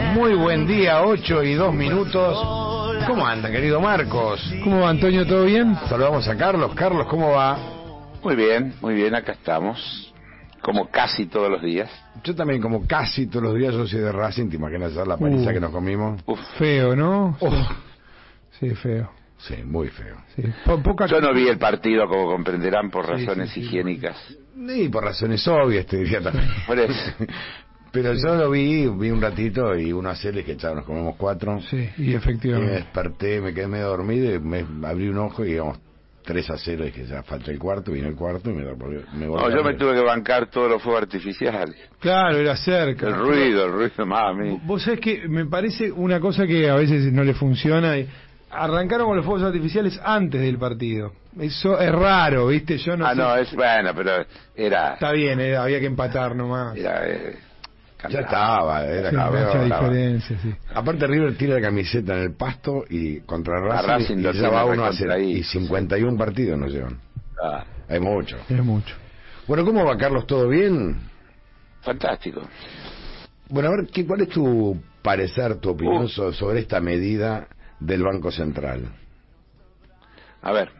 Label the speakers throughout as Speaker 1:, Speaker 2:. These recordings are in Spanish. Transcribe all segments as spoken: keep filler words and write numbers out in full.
Speaker 1: Muy buen día, ocho y dos minutos. ¿Cómo anda, querido Marcos?
Speaker 2: ¿Cómo va, Antonio? ¿Todo bien?
Speaker 1: Saludamos a Carlos. Carlos, ¿cómo va?
Speaker 3: Muy bien, muy bien, acá estamos. Como casi todos los días.
Speaker 1: Yo también, como casi todos los días, yo soy de Racing. ¿Te imaginas la paliza uh, que nos comimos?
Speaker 2: Uf. Feo, ¿no? Oh. Sí, feo.
Speaker 1: Sí, muy feo.
Speaker 2: Sí. Po poca...
Speaker 3: Yo no vi el partido, como comprenderán, por razones sí, sí, higiénicas.
Speaker 1: Y por razones obvias, te diría también.
Speaker 3: Por eso.
Speaker 1: Pero yo lo vi, vi un ratito y uno a hacerles que chao, nos comemos cuatro.
Speaker 2: Sí, y efectivamente.
Speaker 1: Y me desperté, me quedé medio dormido y me abrí un ojo y digamos tres a cero, y que ya falta el cuarto, vino el cuarto y me volvió. Me volvió
Speaker 3: no, yo me tuve que bancar todos los fuegos artificiales.
Speaker 2: Claro, era cerca.
Speaker 3: El ruido, el ruido, mami.
Speaker 2: Vos sabés que me parece una cosa que a veces no le funciona. Y arrancaron con los fuegos artificiales antes del partido. Eso es raro, ¿viste? Yo no
Speaker 3: ah,
Speaker 2: sé.
Speaker 3: no, es bueno, pero era...
Speaker 2: Está bien, era, había que empatar nomás.
Speaker 3: Era... Eh...
Speaker 1: Ya estaba, era
Speaker 2: sí, mucha diferencia, sí.
Speaker 1: Aparte River tira la camiseta en el pasto y contra Racing,
Speaker 3: Racing
Speaker 1: y ya va uno a hacer ahí. Y cincuenta y uno partidos nos llevan.
Speaker 3: Ah.
Speaker 1: Es mucho.
Speaker 2: Es mucho.
Speaker 1: Bueno, ¿cómo va, Carlos? ¿Todo bien?
Speaker 3: Fantástico.
Speaker 1: Bueno, a ver, ¿qué, ¿cuál es tu parecer, tu opinión uh. sobre esta medida del Banco Central?
Speaker 3: A ver,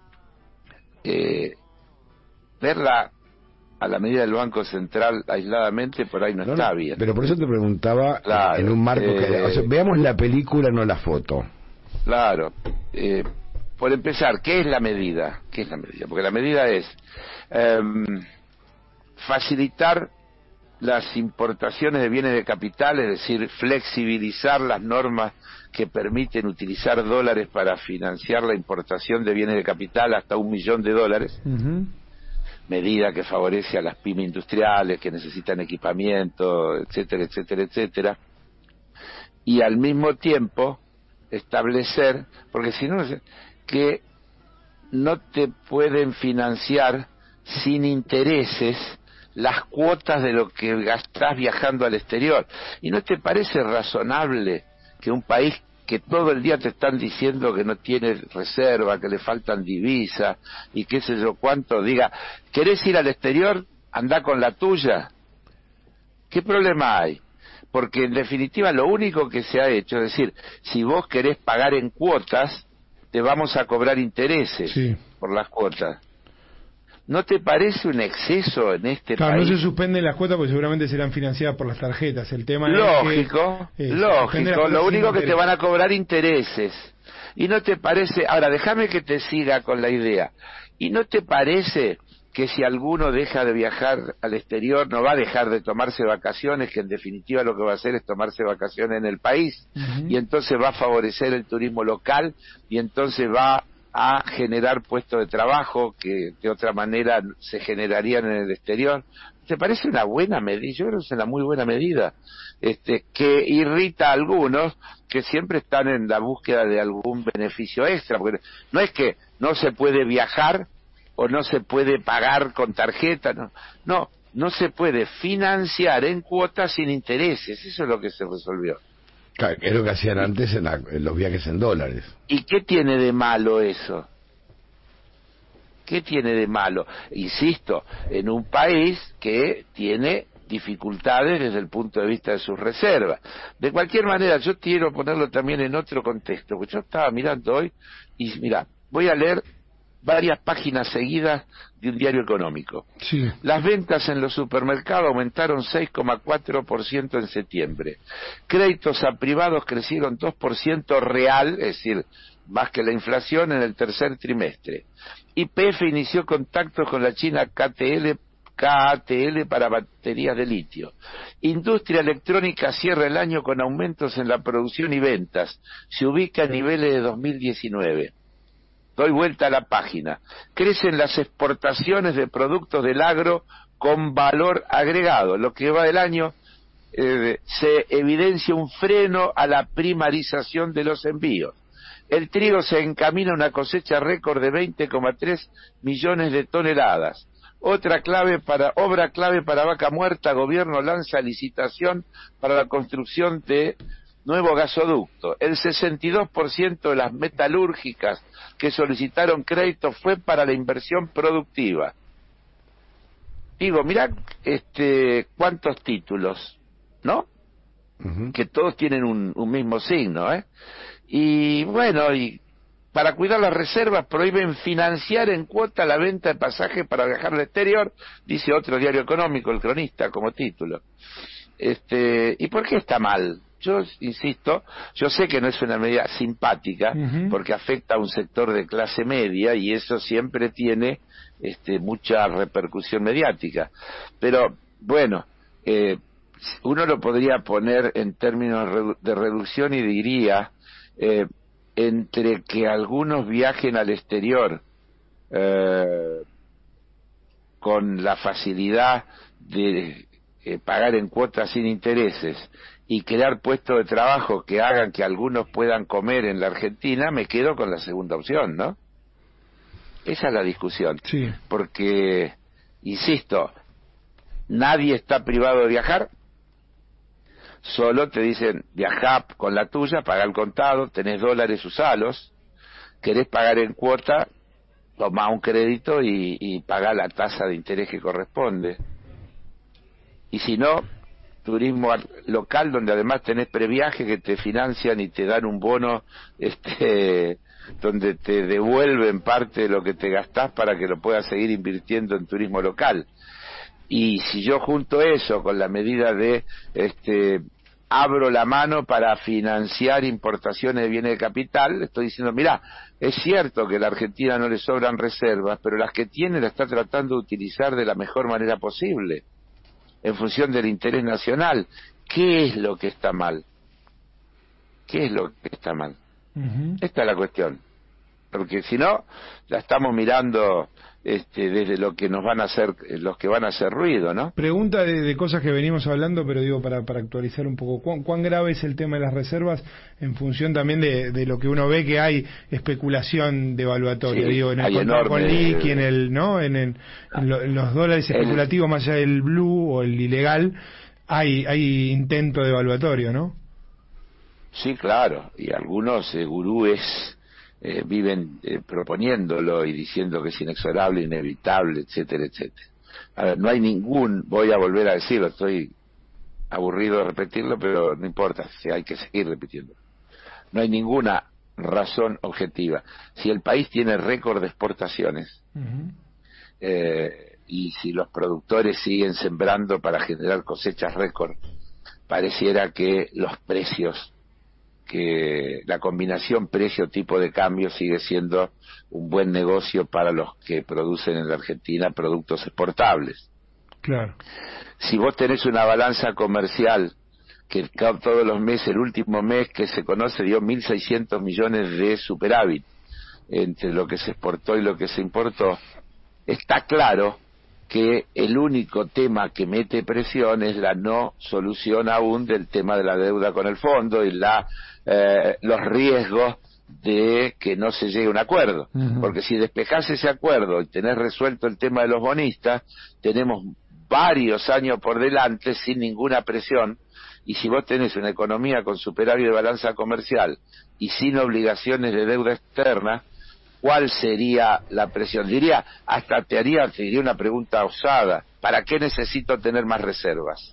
Speaker 3: eh, verla a la medida del Banco Central aisladamente por ahí no, no está bien.
Speaker 1: Pero por eso te preguntaba, claro, en un marco eh, que... O sea, veamos la película, no la foto.
Speaker 3: Claro. Eh, por empezar, ¿qué es la medida? ¿Qué es la medida? Porque la medida es eh, facilitar las importaciones de bienes de capital, es decir, flexibilizar las normas que permiten utilizar dólares para financiar la importación de bienes de capital hasta un millón de dólares. Uh-huh. Medida que favorece a las pymes industriales que necesitan equipamiento, etcétera, etcétera, etcétera, y al mismo tiempo establecer, porque si no, que no te pueden financiar sin intereses las cuotas de lo que gastás viajando al exterior. ¿Y no te parece razonable que un país que todo el día te están diciendo que no tiene reserva, que le faltan divisas y qué sé yo cuánto, diga, ¿querés ir al exterior? Andá con la tuya. ¿Qué problema hay? Porque en definitiva lo único que se ha hecho, es decir, si vos querés pagar en cuotas, te vamos a cobrar intereses sí. por las cuotas. ¿No te parece un exceso en este
Speaker 2: claro,
Speaker 3: país?
Speaker 2: No se suspenden las cuotas porque seguramente serán financiadas por las tarjetas. El tema
Speaker 3: lógico,
Speaker 2: es que, eh,
Speaker 3: lógico. Lo único que te van a cobrar intereses. ¿Y no te parece? Ahora, déjame que te siga con la idea. ¿Y no te parece que si alguno deja de viajar al exterior no va a dejar de tomarse vacaciones, que en definitiva lo que va a hacer es tomarse vacaciones en el país? Uh-huh. Y entonces va a favorecer el turismo local y entonces va a generar puestos de trabajo que de otra manera se generarían en el exterior. ¿Te parece una buena medida? Yo creo que es una muy buena medida, este, que irrita a algunos que siempre están en la búsqueda de algún beneficio extra, porque no es que no se puede viajar o no se puede pagar con tarjeta, no, no, no se puede financiar en cuotas sin intereses, eso es lo que se resolvió.
Speaker 1: Claro, es lo que hacían antes en, la, en los viajes en dólares.
Speaker 3: ¿Y qué tiene de malo eso? ¿Qué tiene de malo? Insisto, en un país que tiene dificultades desde el punto de vista de sus reservas. De cualquier manera, yo quiero ponerlo también en otro contexto, porque yo estaba mirando hoy y mira, voy a leer varias páginas seguidas de un diario económico.
Speaker 2: Sí.
Speaker 3: Las ventas en los supermercados aumentaron seis coma cuatro por ciento en septiembre. Créditos a privados crecieron dos por ciento real, es decir, más que la inflación en el tercer trimestre. Y P F inició contactos con la China K T L, K A T L para baterías de litio. Industria electrónica cierra el año con aumentos en la producción y ventas. Se ubica a niveles de dos mil diecinueve. Doy vuelta a la página. Crecen las exportaciones de productos del agro con valor agregado. Lo que va del año eh, se evidencia un freno a la primarización de los envíos. El trigo se encamina a una cosecha récord de veinte coma tres millones de toneladas. Otra clave para, obra clave para Vaca Muerta, gobierno lanza licitación para la construcción de nuevo gasoducto. El sesenta y dos por ciento de las metalúrgicas que solicitaron crédito fue para la inversión productiva. Digo, mirá este, cuántos títulos, ¿no? uh-huh. que todos tienen un, un mismo signo, ¿eh? Y bueno, y para cuidar las reservas prohíben financiar en cuota la venta de pasajes para viajar al exterior, dice otro diario económico, El Cronista, como título. Este, ¿y por qué está mal? Yo insisto, yo sé que no es una medida simpática, uh-huh. porque afecta a un sector de clase media y eso siempre tiene este, mucha repercusión mediática. Pero, bueno, eh, uno lo podría poner en términos de reducción y diría, eh, entre que algunos viajen al exterior eh, con la facilidad de eh, pagar en cuotas sin intereses y crear puestos de trabajo que hagan que algunos puedan comer en la Argentina, me quedo con la segunda opción, ¿no? Esa es la discusión.
Speaker 2: Sí.
Speaker 3: Porque, insisto, nadie está privado de viajar, solo te dicen, viajá con la tuya, paga el contado, tenés dólares, usalos, querés pagar en cuota, tomá un crédito y, y pagá la tasa de interés que corresponde. Y si no, turismo local, donde además tenés previaje que te financian y te dan un bono este donde te devuelven parte de lo que te gastás para que lo puedas seguir invirtiendo en turismo local. Y si yo junto eso con la medida de este abro la mano para financiar importaciones de bienes de capital, estoy diciendo, mirá, es cierto que a la Argentina no le sobran reservas, pero las que tiene la está tratando de utilizar de la mejor manera posible, en función del interés nacional. ¿Qué es lo que está mal? ¿Qué es lo que está mal? Uh-huh. Esta es la cuestión. Porque si no, la estamos mirando este, desde lo que nos van a hacer, los que van a hacer ruido, ¿no?
Speaker 2: Pregunta de, de cosas que venimos hablando, pero digo, para, para actualizar un poco, ¿cuán, ¿cuán grave es el tema de las reservas en función también de, de lo que uno ve que hay especulación devaluatoria? Sí, digo, en el contrato con liqui, en el, ¿no? En, el, en, lo, en los dólares especulativos, el, más allá del blue o el ilegal, hay, hay intento devaluatorio, ¿no?
Speaker 3: Sí, claro, y algunos eh, gurúes Eh, viven eh, proponiéndolo y diciendo que es inexorable, inevitable, etcétera, etcétera. A ver, no hay ningún, voy a volver a decirlo, estoy aburrido de repetirlo, pero no importa, si hay que seguir repitiendo. No hay ninguna razón objetiva. Si el país tiene récord de exportaciones, uh-huh. eh, y si los productores siguen sembrando para generar cosechas récord, pareciera que los precios, que la combinación precio-tipo de cambio sigue siendo un buen negocio para los que producen en la Argentina productos exportables.
Speaker 2: Claro.
Speaker 3: Si vos tenés una balanza comercial que todos los meses, el último mes que se conoce dio mil seiscientos millones de superávit entre lo que se exportó y lo que se importó, está claro que el único tema que mete presión es la no solución aún del tema de la deuda con el fondo y la eh, los riesgos de que no se llegue a un acuerdo. Uh-huh. Porque si despejás ese acuerdo y tenés resuelto el tema de los bonistas, tenemos varios años por delante sin ninguna presión, y si vos tenés una economía con superávit de balanza comercial y sin obligaciones de deuda externa, ¿cuál sería la presión? Diría, hasta te haría, te diría una pregunta osada, ¿para qué necesito tener más reservas?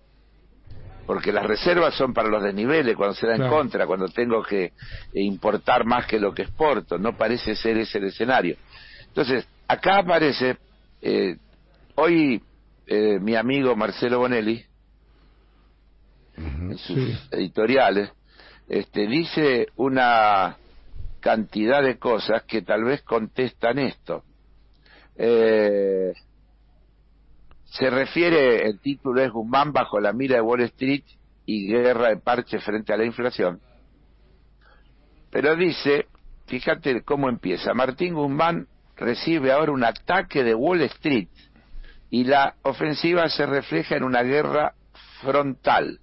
Speaker 3: Porque las reservas son para los desniveles, cuando se da en claro. contra, cuando tengo que importar más que lo que exporto. No parece ser ese el escenario. Entonces, acá aparece, eh, hoy eh, mi amigo Marcelo Bonelli, uh-huh. en sus sí. editoriales, este, dice una cantidad de cosas que tal vez contestan esto. Eh, se refiere, el título es Guzmán bajo la mira de Wall Street y guerra de parche frente a la inflación. Pero dice, fíjate cómo empieza, Martín Guzmán recibe ahora un ataque de Wall Street y la ofensiva se refleja en una guerra frontal.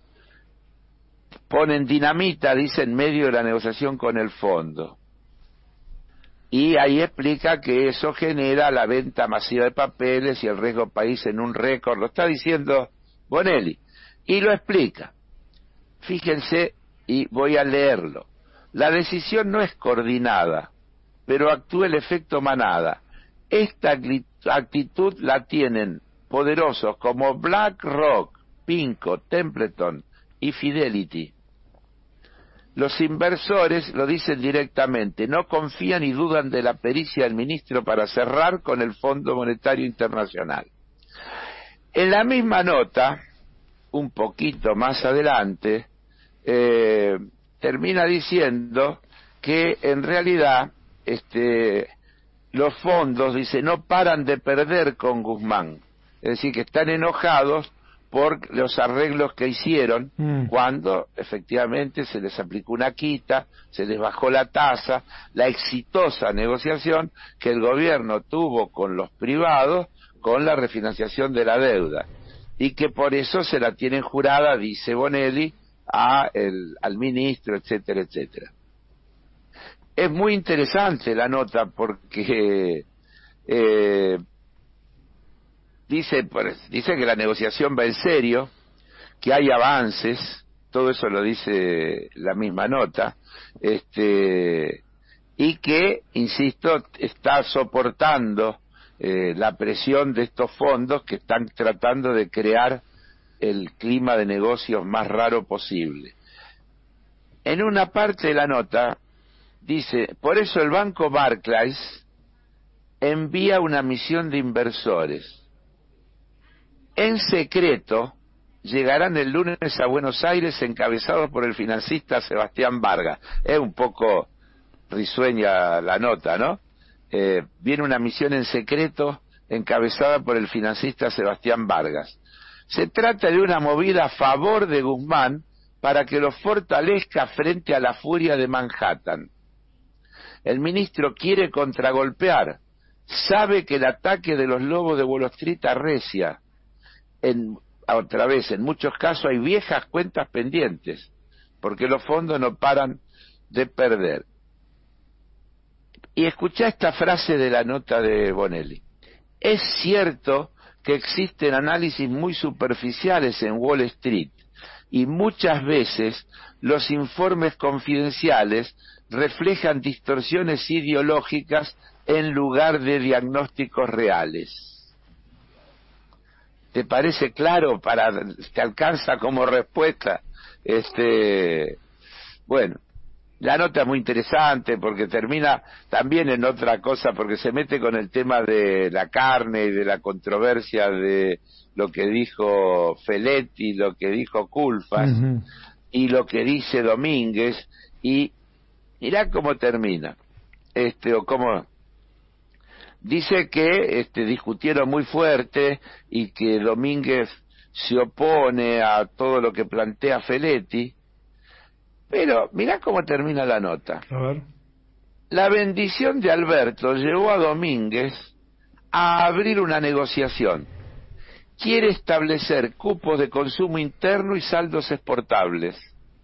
Speaker 3: Ponen dinamita, dice, en medio de la negociación con el fondo. Y ahí explica que eso genera la venta masiva de papeles y el riesgo país en un récord. Lo está diciendo Bonelli. Y lo explica. Fíjense, y voy a leerlo. La decisión no es coordinada, pero actúa el efecto manada. Esta actitud la tienen poderosos como BlackRock, Pinco, Templeton, y Fidelity. Los inversores lo dicen directamente, no confían y dudan de la pericia del ministro para cerrar con el Fondo Monetario Internacional. En la misma nota, un poquito más adelante, eh, termina diciendo que en realidad este, los fondos, dice, no paran de perder con Guzmán. Es decir, que están enojados por los arreglos que hicieron mm. cuando efectivamente se les aplicó una quita, se les bajó la tasa, la exitosa negociación que el gobierno tuvo con los privados con la refinanciación de la deuda, y que por eso se la tienen jurada, dice Bonelli, a el, al ministro, etcétera, etcétera. Es muy interesante la nota porque eh, dice, dice que la negociación va en serio, que hay avances, todo eso lo dice la misma nota, este, y que, insisto, está soportando eh, la presión de estos fondos que están tratando de crear el clima de negocios más raro posible. En una parte de la nota dice, por eso el banco Barclays envía una misión de inversores. En secreto llegarán el lunes a Buenos Aires encabezados por el financista Sebastián Vargas. Es un poco risueña la nota, ¿no? Eh, viene una misión en secreto encabezada por el financista Sebastián Vargas. Se trata de una movida a favor de Guzmán para que lo fortalezca frente a la furia de Manhattan. El ministro quiere contragolpear, sabe que el ataque de los lobos de Wall Street arrecia. En, otra vez, en muchos casos hay viejas cuentas pendientes, porque los fondos no paran de perder. Y escuchá esta frase de la nota de Bonelli. Es cierto que existen análisis muy superficiales en Wall Street, y muchas veces los informes confidenciales reflejan distorsiones ideológicas en lugar de diagnósticos reales. ¿Te parece claro? Para te alcanza como respuesta. Este, bueno, la nota es muy interesante porque termina también en otra cosa, porque se mete con el tema de la carne y de la controversia de lo que dijo Feletti, lo que dijo Culfas, uh-huh. y lo que dice Domínguez, y mirá cómo termina, este, o cómo dice que este, discutieron muy fuerte y que Domínguez se opone a todo lo que plantea Feletti, pero mirá cómo termina la nota.
Speaker 2: A ver.
Speaker 3: La bendición de Alberto llevó a Domínguez a abrir una negociación. Quiere establecer cupos de consumo interno y saldos exportables.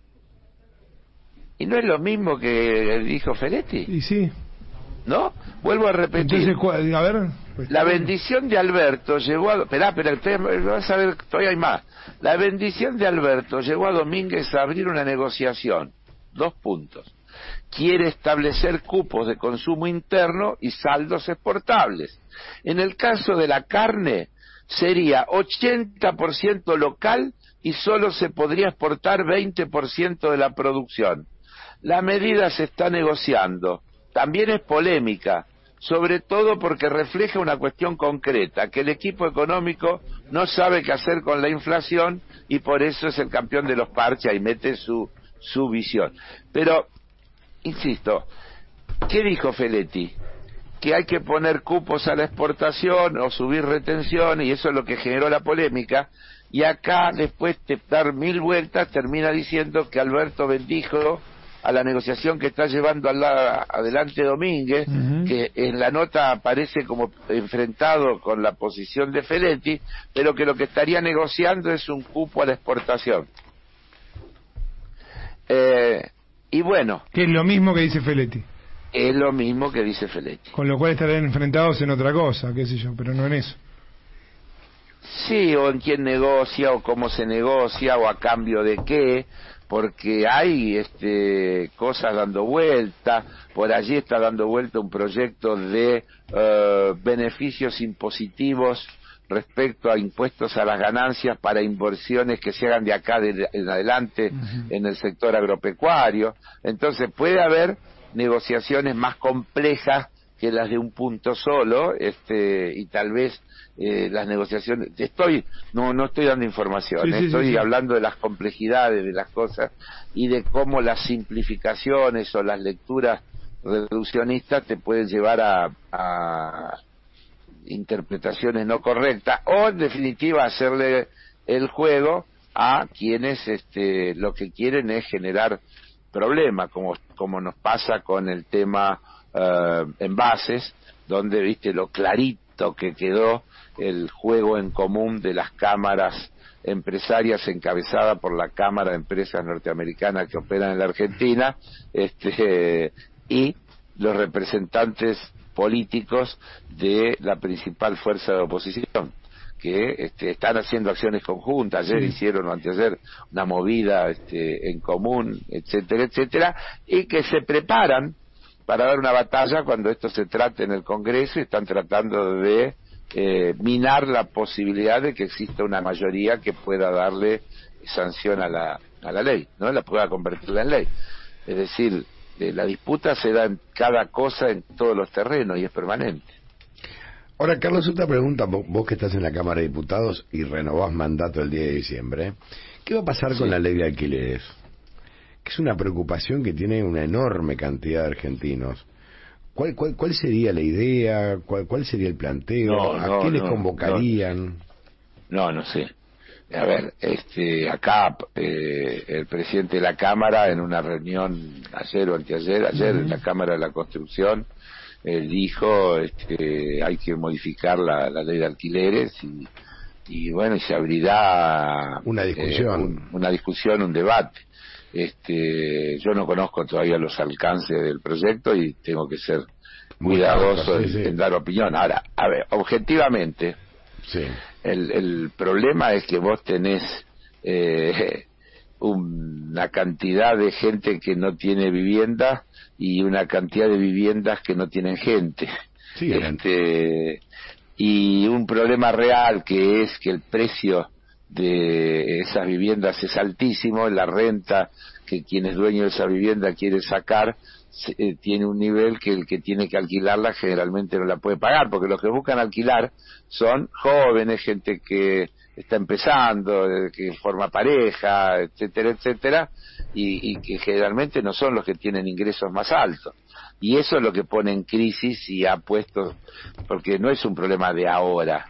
Speaker 3: ¿Y no es lo mismo que dijo Feletti?
Speaker 2: Y sí.
Speaker 3: ¿No? Vuelvo a repetir.
Speaker 2: Entonces, a ver, pues,
Speaker 3: la bendición de Alberto llevó a... Esperá, esperá, vas a ver, todavía hay más. La bendición de Alberto llevó a Domínguez a abrir una negociación. Dos puntos. Quiere establecer cupos de consumo interno y saldos exportables. En el caso de la carne, sería ochenta por ciento local y solo se podría exportar veinte por ciento de la producción. La medida se está negociando. También es polémica, sobre todo porque refleja una cuestión concreta, que el equipo económico no sabe qué hacer con la inflación y por eso es el campeón de los parches y mete su, su visión. Pero, insisto, ¿qué dijo Feletti? Que hay que poner cupos a la exportación o subir retención, y eso es lo que generó la polémica, y acá, después de dar mil vueltas, termina diciendo que Alberto bendijo a la negociación que está llevando a la, adelante Domínguez, uh-huh. que en la nota aparece como enfrentado con la posición de Feletti, pero que lo que estaría negociando es un cupo a la exportación. Eh, y bueno...
Speaker 2: Que es lo mismo que dice Feletti.
Speaker 3: Es lo mismo que dice Feletti.
Speaker 2: Con lo cual estarían enfrentados en otra cosa, qué sé yo, pero no en eso.
Speaker 3: Sí, o en quién negocia, o cómo se negocia, o a cambio de qué, porque hay este cosas dando vuelta. Por allí está dando vuelta un proyecto de uh, beneficios impositivos respecto a impuestos a las ganancias para inversiones que se hagan de acá de, en adelante uh-huh. en el sector agropecuario. Entonces puede haber negociaciones más complejas que las de un punto solo, este, y tal vez eh, las negociaciones, estoy, no, no estoy dando información, sí, sí, estoy sí, sí. hablando de las complejidades de las cosas y de cómo las simplificaciones o las lecturas reduccionistas te pueden llevar a, a interpretaciones no correctas, o en definitiva hacerle el juego a quienes este, lo que quieren es generar problemas, como, como nos pasa con el tema Uh, envases, donde viste lo clarito que quedó el juego en común de las cámaras empresarias encabezada por la Cámara de Empresas Norteamericanas que operan en la Argentina, este, y los representantes políticos de la principal fuerza de oposición, que este, están haciendo acciones conjuntas. Ayer sí. hicieron o anteayer una movida este, en común, etcétera, etcétera, y que se preparan para dar una batalla cuando esto se trate en el Congreso, y están tratando de eh, minar la posibilidad de que exista una mayoría que pueda darle sanción a la a la ley, ¿no? La pueda convertirla en ley. Es decir, eh, la disputa se da en cada cosa, en todos los terrenos, y es permanente.
Speaker 1: Ahora, Carlos, otra pregunta, vos, vos que estás en la Cámara de Diputados y renovás mandato el diez de diciembre, ¿qué va a pasar sí. con la ley de alquileres? Que es una preocupación que tiene una enorme cantidad de argentinos. ¿Cuál, cuál, cuál sería la idea? ¿Cuál, cuál sería el planteo?
Speaker 3: No,
Speaker 1: ¿A
Speaker 3: no,
Speaker 1: quiénes
Speaker 3: no,
Speaker 1: convocarían?
Speaker 3: No, no sé. A ver, este, acá eh, el presidente de la Cámara, en una reunión ayer o anteayer, ayer uh-huh. en la Cámara de la Construcción, eh, dijo este, hay que modificar la, la ley de alquileres y, y bueno, y se abrirá
Speaker 1: una discusión,
Speaker 3: eh, un, una discusión, un debate. Este, yo no conozco todavía los alcances del proyecto y tengo que ser cuidadoso sí, en, sí. en dar opinión. Ahora, a ver, objetivamente,
Speaker 1: sí.
Speaker 3: el, el problema es que vos tenés eh, una cantidad de gente que no tiene vivienda y una cantidad de viviendas que no tienen gente.
Speaker 1: Sí,
Speaker 3: este, y un problema real que es que el precio de esas viviendas es altísimo, la renta que quien es dueño de esa vivienda quiere sacar eh, tiene un nivel que el que tiene que alquilarla generalmente no la puede pagar, porque los que buscan alquilar son jóvenes, gente que está empezando, que forma pareja, etcétera, etcétera, y, y que generalmente no son los que tienen ingresos más altos. Y eso es lo que pone en crisis y ha puesto, porque no es un problema de ahora.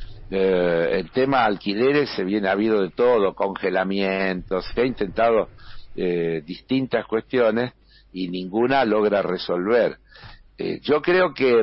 Speaker 3: Eh, el tema alquileres se viene, ha habido de todo, congelamientos, se ha intentado eh, distintas cuestiones y ninguna logra resolver. Eh, yo creo que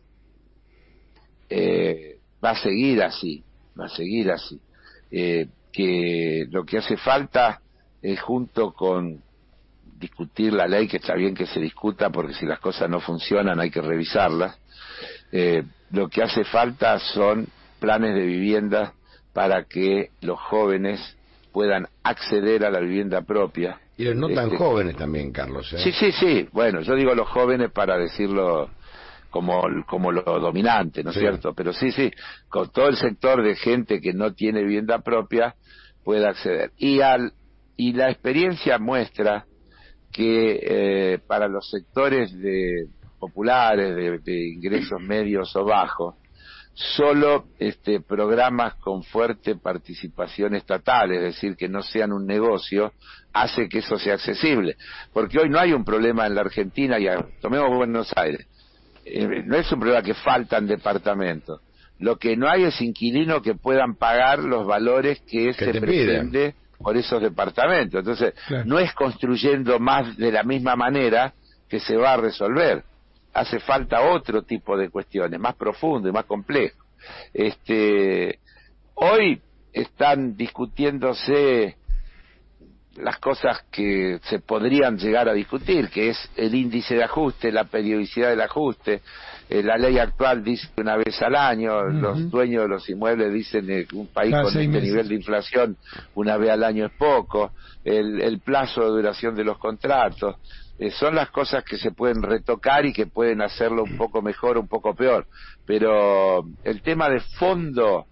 Speaker 3: eh, va a seguir así, va a seguir así, eh, que lo que hace falta es, junto con discutir la ley, que está bien que se discuta porque si las cosas no funcionan hay que revisarlas, eh, lo que hace falta son planes de vivienda para que los jóvenes puedan acceder a la vivienda propia.
Speaker 1: Y los no tan
Speaker 3: este,
Speaker 1: jóvenes también, Carlos, ¿eh?
Speaker 3: Sí, sí, sí. Bueno, yo digo los jóvenes para decirlo como como lo dominante, ¿no es sí. cierto? Pero sí, sí, con todo el sector de gente que no tiene vivienda propia pueda acceder. Y al y la experiencia muestra que eh, para los sectores de populares de, de ingresos medios o bajos, solo este programas con fuerte participación estatal, es decir, que no sean un negocio, hace que eso sea accesible. Porque hoy no hay un problema en la Argentina, y a, tomemos Buenos Aires, eh, no es un problema que faltan departamentos. Lo que no hay es inquilinos que puedan pagar los valores que, que se pretende por esos departamentos. Entonces, claro, no es construyendo más de la misma manera que se va a resolver. Hace falta otro tipo de cuestiones, más profundo y más complejo. Este, hoy están discutiéndose las cosas que se podrían llegar a discutir, que es el índice de ajuste, la periodicidad del ajuste. Eh, la ley actual dice una vez al año, uh-huh. Los dueños de los inmuebles dicen que un país Cada con este meses. nivel de inflación una vez al año es poco. El, el plazo de duración de los contratos. Eh, son las cosas que se pueden retocar y que pueden hacerlo un poco mejor, un poco peor. Pero el tema de fondo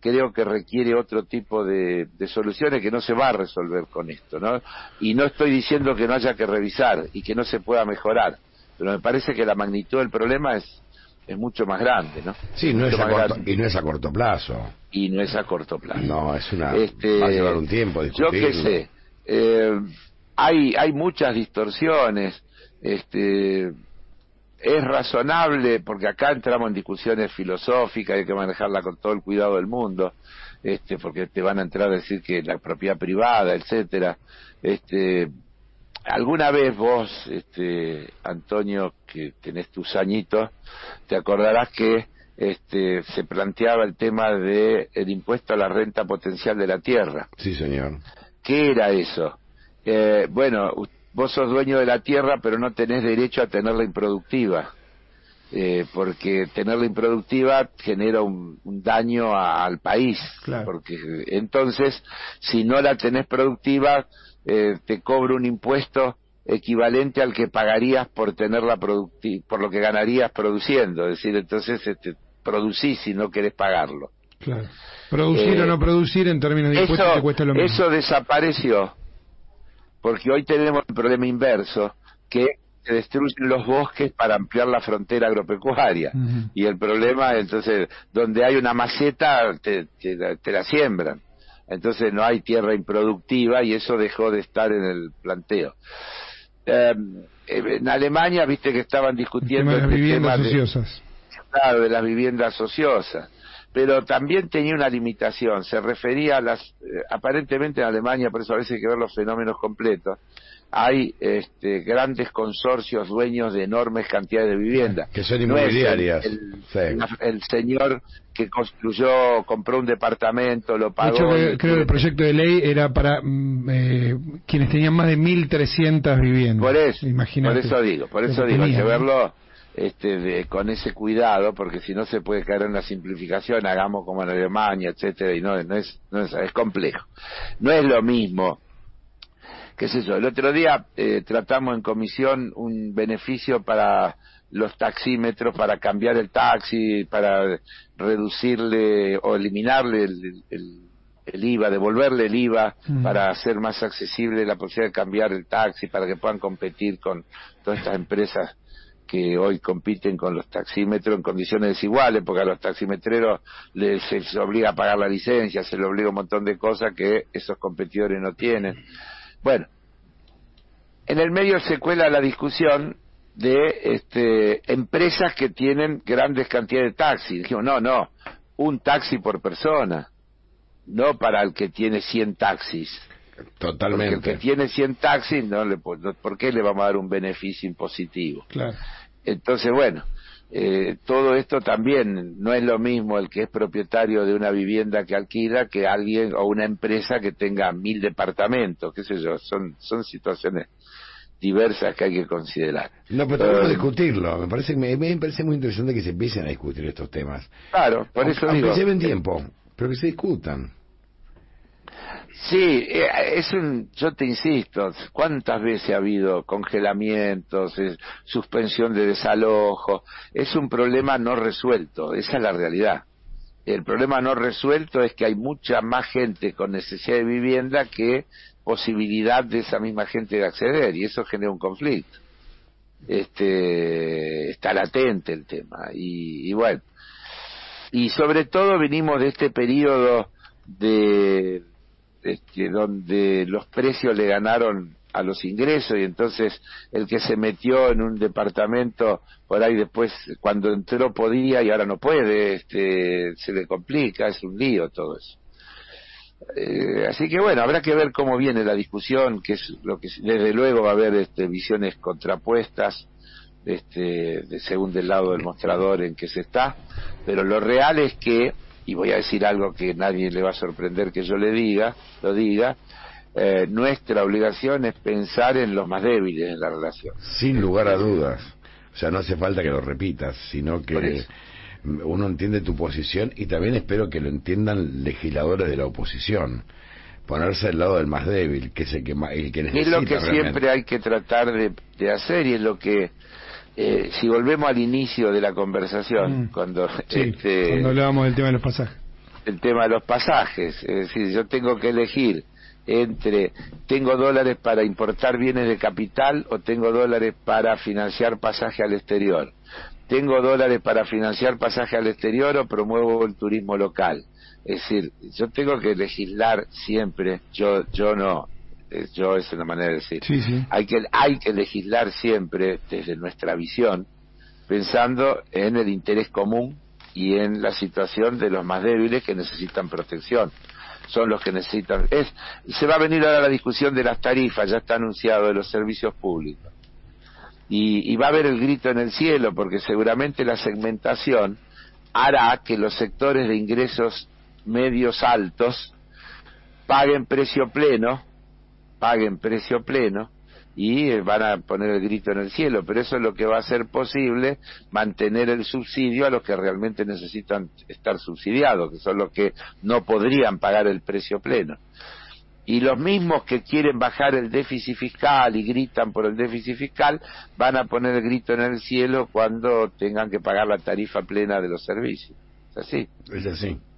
Speaker 3: creo que requiere otro tipo de, de soluciones que no se va a resolver con esto, ¿no? Y no estoy diciendo que no haya que revisar y que no se pueda mejorar, pero me parece que la magnitud del problema es es mucho más grande, ¿no?
Speaker 1: Sí, no es a corto, y no es a corto plazo.
Speaker 3: Y no es a corto plazo.
Speaker 1: No, es una...
Speaker 3: Este,
Speaker 1: va a llevar un tiempo discutirlo.
Speaker 3: Yo qué sé, eh, hay hay muchas distorsiones, este... es razonable, porque acá entramos en discusiones filosóficas, hay que manejarla con todo el cuidado del mundo, este, porque te van a entrar a decir que la propiedad privada, etcétera. Este, alguna vez vos, este, Antonio, que tenés tus añitos, te acordarás que este, se planteaba el tema de el impuesto a la renta potencial de la tierra.
Speaker 1: Sí, señor.
Speaker 3: ¿Qué era eso? Eh, bueno, vos sos dueño de la tierra, pero no tenés derecho a tenerla improductiva, eh, porque tenerla improductiva genera un, un daño a, al país.
Speaker 2: Claro.
Speaker 3: Porque entonces, si no la tenés productiva, eh, te cobra un impuesto equivalente al que pagarías por tenerla productiva, por lo que ganarías produciendo. Es decir, entonces este, producís y no querés pagarlo.
Speaker 2: Claro. Producir
Speaker 3: eh,
Speaker 2: o no producir en términos de impuestos
Speaker 3: eso,
Speaker 2: te cuesta lo mismo.
Speaker 3: Eso desapareció. Porque hoy tenemos el problema inverso, que se destruyen los bosques para ampliar la frontera agropecuaria. Uh-huh. Y el problema, entonces, donde hay una maceta, te, te, te la siembran. Entonces no hay tierra improductiva y eso dejó de estar en el planteo. Eh, en Alemania, viste que estaban discutiendo
Speaker 2: el tema de las viviendas
Speaker 3: tema
Speaker 2: ociosas.
Speaker 3: De, claro, de las viviendas ociosas. Pero también tenía una limitación, se refería a las, eh, aparentemente en Alemania, por eso a veces hay que ver los fenómenos completos, hay este, grandes consorcios dueños de enormes cantidades de viviendas.
Speaker 1: Que son inmobiliarias.
Speaker 3: No es el,
Speaker 1: el,
Speaker 3: sí. el, el señor que construyó, compró un departamento, lo pagó.
Speaker 2: De hecho, creo que el proyecto de ley era para eh, quienes tenían más de mil trescientas viviendas.
Speaker 3: Por eso,
Speaker 2: Imagínate.
Speaker 3: por eso digo, por eso digo, hay que verlo este de, con ese cuidado, porque si no se puede caer en la simplificación, hagamos como en Alemania, etcétera, y no, no es, no es, es complejo. No es lo mismo, qué sé yo, el otro día eh, tratamos en comisión un beneficio para los taxímetros, para cambiar el taxi, para reducirle o eliminarle el, el, el I V A, devolverle el I V A, mm. para hacer más accesible la posibilidad de cambiar el taxi, para que puedan competir con todas estas empresas que hoy compiten con los taxímetros en condiciones desiguales, porque a los taximetreros les, se les obliga a pagar la licencia, se les obliga un montón de cosas que esos competidores no tienen. Bueno, en el medio se cuela la discusión de este, empresas que tienen grandes cantidades de taxis. Dijimos, no, no, un taxi por persona, no para el que tiene cien taxis.
Speaker 1: Totalmente.
Speaker 3: Porque el que tiene cien taxis, no le, ¿por qué le vamos a dar un beneficio impositivo?
Speaker 2: Claro.
Speaker 3: Entonces, bueno, eh, todo esto también no es lo mismo el que es propietario de una vivienda que alquila que alguien o una empresa que tenga mil departamentos, qué sé yo, son son situaciones diversas que hay que considerar.
Speaker 1: No, pero tenemos que discutirlo. Me parece, me, me parece muy interesante que se empiecen a discutir estos temas.
Speaker 3: Claro, por eso
Speaker 1: aunque
Speaker 3: digo.
Speaker 1: Aunque lleven tiempo, pero que se discutan.
Speaker 3: Sí, es un, yo te insisto, ¿cuántas veces ha habido congelamientos, eh, suspensión de desalojo? Es un problema no resuelto, esa es la realidad. El problema no resuelto es que hay mucha más gente con necesidad de vivienda que posibilidad de esa misma gente de acceder, y eso genera un conflicto. Este, está latente el tema, y, y bueno, y sobre todo venimos de este periodo de Este, donde los precios le ganaron a los ingresos, y entonces el que se metió en un departamento por ahí después cuando entró podía y ahora no puede, este, se le complica, es un lío todo eso. Eh, así que bueno, habrá que ver cómo viene la discusión, que es lo que desde luego va a haber este, visiones contrapuestas, este, de, según del lado del mostrador en que se está, pero lo real es que, y voy a decir algo que nadie le va a sorprender que yo le diga, lo diga, eh, nuestra obligación es pensar en los más débiles en la relación.
Speaker 1: Sin lugar a dudas. O sea, no hace falta que lo repitas, sino que uno entiende tu posición, y también espero que lo entiendan legisladores de la oposición. Ponerse al lado del más débil, que es el que, el que necesita.
Speaker 3: Es lo que
Speaker 1: realmente.
Speaker 3: siempre hay que tratar de, de hacer, y es lo que Eh, si volvemos al inicio de la conversación, mm, cuando
Speaker 2: sí,
Speaker 3: este,
Speaker 2: cuando hablábamos del tema de los pasajes,
Speaker 3: el tema de los pasajes. Es decir, yo tengo que elegir entre tengo dólares para importar bienes de capital o tengo dólares para financiar pasaje al exterior. Tengo dólares para financiar pasaje al exterior o promuevo el turismo local. Es decir, yo tengo que legislar siempre, yo yo no, yo es una manera de decir,
Speaker 2: sí, sí.
Speaker 3: hay que hay que legislar siempre desde nuestra visión, pensando en el interés común y en la situación de los más débiles que necesitan protección. Son los que necesitan. Es, se va a venir ahora la discusión de las tarifas, ya está anunciado, de los servicios públicos. Y, y va a haber el grito en el cielo, porque seguramente la segmentación hará que los sectores de ingresos medios altos paguen precio pleno, paguen precio pleno, y van a poner el grito en el cielo, pero eso es lo que va a hacer posible mantener el subsidio a los que realmente necesitan estar subsidiados, que son los que no podrían pagar el precio pleno. Y los mismos que quieren bajar el déficit fiscal y gritan por el déficit fiscal van a poner el grito en el cielo cuando tengan que pagar la tarifa plena de los servicios. ¿Es así?
Speaker 1: Es así.